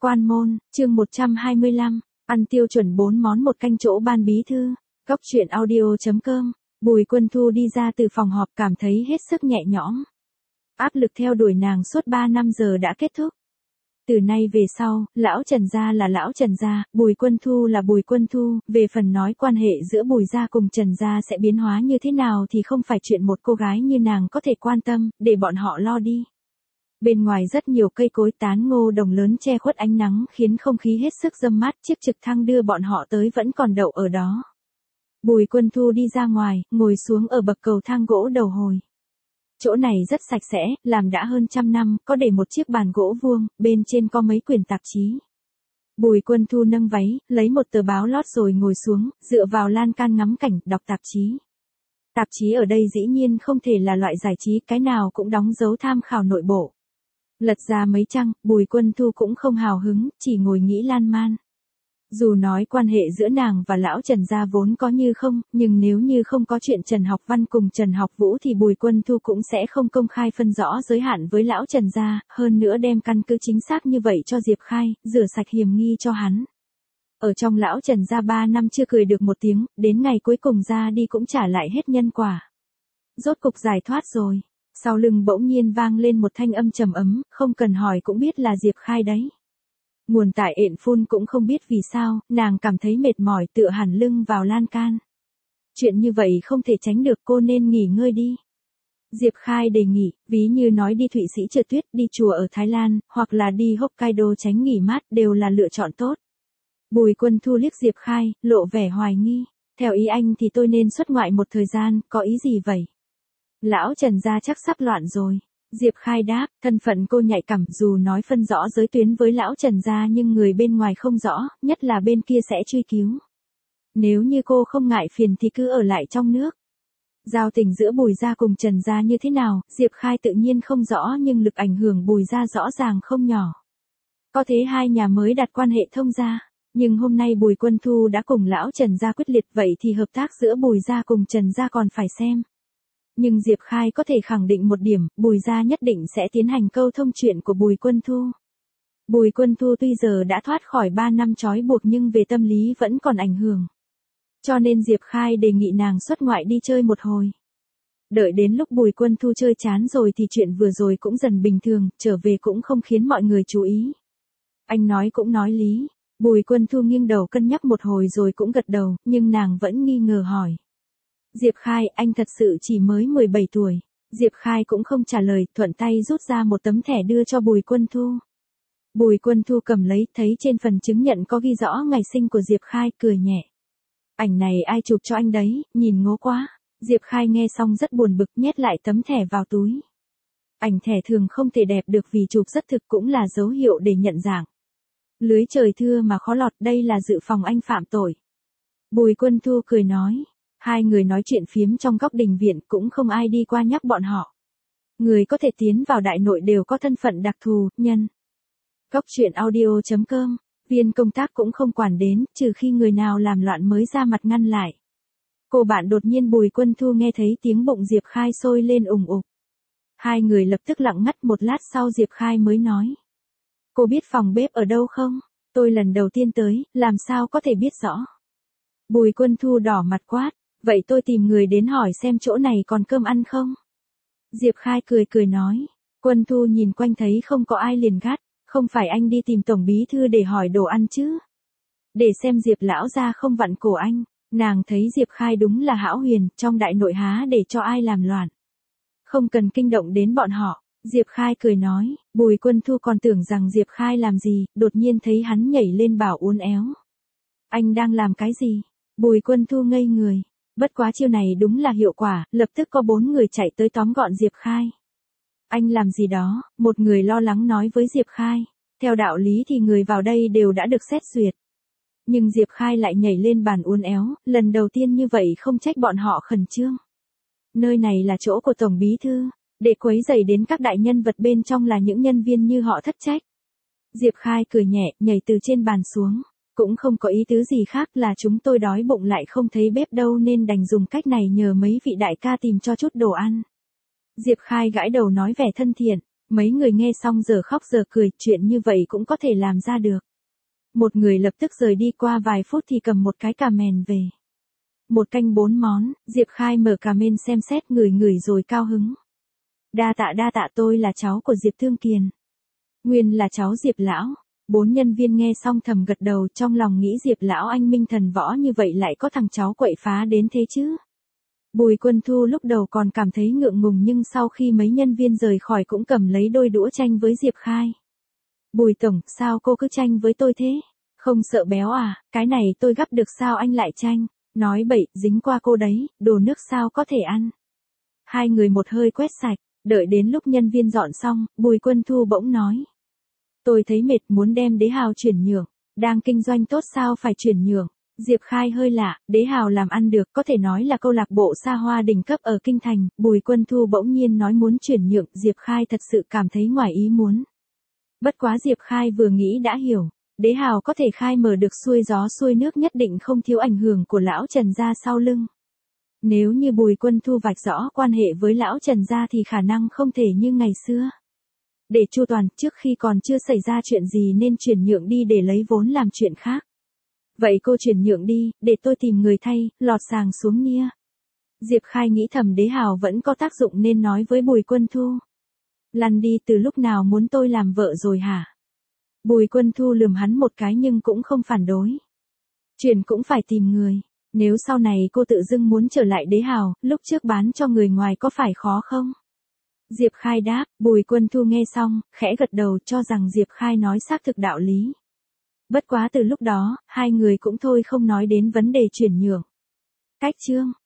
Quan môn, chương 125, ăn tiêu chuẩn 4 món một canh chỗ ban bí thư. Góc truyện audio.com. Bùi Quân Thu đi ra từ phòng họp cảm thấy hết sức nhẹ nhõm. Áp lực theo đuổi nàng suốt 3 năm giờ đã kết thúc. Từ nay về sau, lão Trần gia là lão Trần gia, Bùi Quân Thu là Bùi Quân Thu, về phần nói quan hệ giữa Bùi gia cùng Trần gia sẽ biến hóa như thế nào thì không phải chuyện một cô gái như nàng có thể quan tâm, để bọn họ lo đi. Bên ngoài rất nhiều cây cối tán ngô đồng lớn che khuất ánh nắng khiến không khí hết sức râm mát, chiếc trực thăng đưa bọn họ tới vẫn còn đậu ở đó. Bùi Quân Thu đi ra ngoài, ngồi xuống ở bậc cầu thang gỗ đầu hồi. Chỗ này rất sạch sẽ, làm đã hơn 100 năm, có để một chiếc bàn gỗ vuông, bên trên có mấy quyển tạp chí. Bùi Quân Thu nâng váy, lấy một tờ báo lót rồi ngồi xuống, dựa vào lan can ngắm cảnh, đọc tạp chí. Tạp chí ở đây dĩ nhiên không thể là loại giải trí, cái nào cũng đóng dấu tham khảo nội bộ. Lật ra mấy trang, Bùi Quân Thu cũng không hào hứng, chỉ ngồi nghĩ lan man. Dù nói quan hệ giữa nàng và lão Trần gia vốn có như không, nhưng nếu như không có chuyện Trần Học Văn cùng Trần Học Vũ thì Bùi Quân Thu cũng sẽ không công khai phân rõ giới hạn với lão Trần gia, hơn nữa đem căn cứ chính xác như vậy cho Diệp Khai, rửa sạch hiểm nghi cho hắn. Ở trong lão Trần gia 3 năm chưa cười được một tiếng, đến ngày cuối cùng ra đi cũng trả lại hết nhân quả. Rốt cục giải thoát rồi. Sau lưng bỗng nhiên vang lên một thanh âm trầm ấm, không cần hỏi cũng biết là Diệp Khai đấy. Nguồn tại ện phun cũng không biết vì sao, nàng cảm thấy mệt mỏi tựa hẳn lưng vào lan can. Chuyện như vậy không thể tránh được, cô nên nghỉ ngơi đi. Diệp Khai đề nghị, ví như nói đi Thụy Sĩ trượt tuyết, đi chùa ở Thái Lan, hoặc là đi Hokkaido tránh nghỉ mát đều là lựa chọn tốt. Bùi Quân Thu liếc Diệp Khai, lộ vẻ hoài nghi. Theo ý anh thì tôi nên xuất ngoại một thời gian, có ý gì vậy? Lão Trần gia chắc sắp loạn rồi. Diệp Khai đáp, thân phận cô nhạy cảm, dù nói phân rõ giới tuyến với lão Trần gia nhưng người bên ngoài không rõ, nhất là bên kia sẽ truy cứu. Nếu như cô không ngại phiền thì cứ ở lại trong nước. Giao tình giữa Bùi gia cùng Trần gia như thế nào, Diệp Khai tự nhiên không rõ nhưng lực ảnh hưởng Bùi gia rõ ràng không nhỏ. Có thế hai nhà mới đặt quan hệ thông gia. Nhưng hôm nay Bùi Quân Thu đã cùng lão Trần gia quyết liệt, vậy thì hợp tác giữa Bùi gia cùng Trần gia còn phải xem. Nhưng Diệp Khai có thể khẳng định một điểm, Bùi gia nhất định sẽ tiến hành câu thông chuyện của Bùi Quân Thu. Bùi Quân Thu tuy giờ đã thoát khỏi 3 năm trói buộc nhưng về tâm lý vẫn còn ảnh hưởng. Cho nên Diệp Khai đề nghị nàng xuất ngoại đi chơi một hồi. Đợi đến lúc Bùi Quân Thu chơi chán rồi thì chuyện vừa rồi cũng dần bình thường, trở về cũng không khiến mọi người chú ý. Anh nói cũng nói lý. Bùi Quân Thu nghiêng đầu cân nhắc một hồi rồi cũng gật đầu, nhưng nàng vẫn nghi ngờ hỏi. Diệp Khai, anh thật sự chỉ mới 17 tuổi. Diệp Khai cũng không trả lời, thuận tay rút ra một tấm thẻ đưa cho Bùi Quân Thu. Bùi Quân Thu cầm lấy, thấy trên phần chứng nhận có ghi rõ ngày sinh của Diệp Khai, cười nhẹ. Ảnh này ai chụp cho anh đấy, nhìn ngố quá. Diệp Khai nghe xong rất buồn bực, nhét lại tấm thẻ vào túi. Ảnh thẻ thường không thể đẹp được vì chụp rất thực, cũng là dấu hiệu để nhận dạng. Lưới trời thưa mà khó lọt, đây là dự phòng anh phạm tội. Bùi Quân Thu cười nói. Hai người nói chuyện phiếm trong góc đình viện, cũng không ai đi qua nhắc bọn họ. Người có thể tiến vào đại nội đều có thân phận đặc thù, nhân. Góc truyện audio.com. Viên công tác cũng không quản đến, trừ khi người nào làm loạn mới ra mặt ngăn lại. Cô bạn đột nhiên Bùi Quân Thu nghe thấy tiếng bụng Diệp Khai sôi lên ùng ục. Hai người lập tức lặng ngắt, một lát sau Diệp Khai mới nói. Cô biết phòng bếp ở đâu không? Tôi lần đầu tiên tới, làm sao có thể biết rõ? Bùi Quân Thu đỏ mặt quát. Vậy tôi tìm người đến hỏi xem chỗ này còn cơm ăn không? Diệp Khai cười nói. Quân Thu nhìn quanh thấy không có ai liền gắt. Không phải anh đi tìm tổng bí thư để hỏi đồ ăn chứ? Để xem Diệp lão gia không vặn cổ anh. Nàng thấy Diệp Khai đúng là hão huyền, trong đại nội há để cho ai làm loạn. Không cần kinh động đến bọn họ. Diệp Khai cười nói. Bùi Quân Thu còn tưởng rằng Diệp Khai làm gì, đột nhiên thấy hắn nhảy lên bảo uốn éo. Anh đang làm cái gì? Bùi Quân Thu ngây người. Bất quá chiêu này đúng là hiệu quả, lập tức có 4 người chạy tới tóm gọn Diệp Khai. Anh làm gì đó? Một người lo lắng nói với Diệp Khai. Theo đạo lý thì người vào đây đều đã được xét duyệt. Nhưng Diệp Khai lại nhảy lên bàn uốn éo, lần đầu tiên như vậy không trách bọn họ khẩn trương. Nơi này là chỗ của Tổng Bí Thư, để quấy rầy đến các đại nhân vật bên trong là những nhân viên như họ thất trách. Diệp Khai cười nhẹ, nhảy từ trên bàn xuống. Cũng không có ý tứ gì khác, là chúng tôi đói bụng lại không thấy bếp đâu nên đành dùng cách này nhờ mấy vị đại ca tìm cho chút đồ ăn. Diệp Khai gãi đầu nói vẻ thân thiện, Mấy người nghe xong giờ khóc giờ cười, chuyện như vậy cũng có thể làm ra được. Một người lập tức rời đi, qua vài phút thì cầm một cái cà mèn về. Một canh 4 món, Diệp Khai mở cà mên xem xét, ngửi rồi cao hứng. Đa tạ, tôi là cháu của Diệp Thương Kiền. Nguyên là cháu Diệp lão. 4 nhân viên nghe xong thầm gật đầu, trong lòng nghĩ Diệp lão anh minh thần võ như vậy lại có thằng cháu quậy phá đến thế chứ. Bùi Quân Thu lúc đầu còn cảm thấy ngượng ngùng, nhưng sau khi mấy nhân viên rời khỏi cũng cầm lấy đôi đũa tranh với Diệp Khai. Bùi tổng, sao cô cứ tranh với tôi thế? Không sợ béo à, cái này tôi gắp được sao anh lại tranh? Nói bậy, dính qua cô đấy, đồ nước sao có thể ăn? Hai người một hơi quét sạch, đợi đến lúc nhân viên dọn xong, Bùi Quân Thu bỗng nói. Tôi thấy mệt, muốn đem Đế Hào chuyển nhượng, đang kinh doanh tốt sao phải chuyển nhượng? Diệp Khai hơi lạ, Đế Hào làm ăn được, có thể nói là câu lạc bộ xa hoa đỉnh cấp ở Kinh Thành. Bùi Quân Thu bỗng nhiên nói muốn chuyển nhượng, Diệp Khai thật sự cảm thấy ngoài ý muốn. Bất quá Diệp Khai vừa nghĩ đã hiểu, Đế Hào có thể khai mở được xuôi gió xuôi nước nhất định không thiếu ảnh hưởng của lão Trần gia sau lưng. Nếu như Bùi Quân Thu vạch rõ quan hệ với lão Trần gia thì khả năng không thể như ngày xưa. Để chu toàn, trước khi còn chưa xảy ra chuyện gì nên chuyển nhượng đi để lấy vốn làm chuyện khác. Vậy cô chuyển nhượng đi, để tôi tìm người thay, lọt sàng xuống nia. Diệp Khai nghĩ thầm Đế Hào vẫn có tác dụng nên nói với Bùi Quân Thu. Lăn đi, từ lúc nào muốn tôi làm vợ rồi hả? Bùi Quân Thu lườm hắn một cái nhưng cũng không phản đối. Chuyển cũng phải tìm người. Nếu sau này cô tự dưng muốn trở lại Đế Hào, lúc trước bán cho người ngoài có phải khó không? Diệp Khai đáp, Bùi Quân Thu nghe xong, khẽ gật đầu cho rằng Diệp Khai nói xác thực đạo lý. Bất quá từ lúc đó, hai người cũng thôi không nói đến vấn đề chuyển nhượng. Cách chương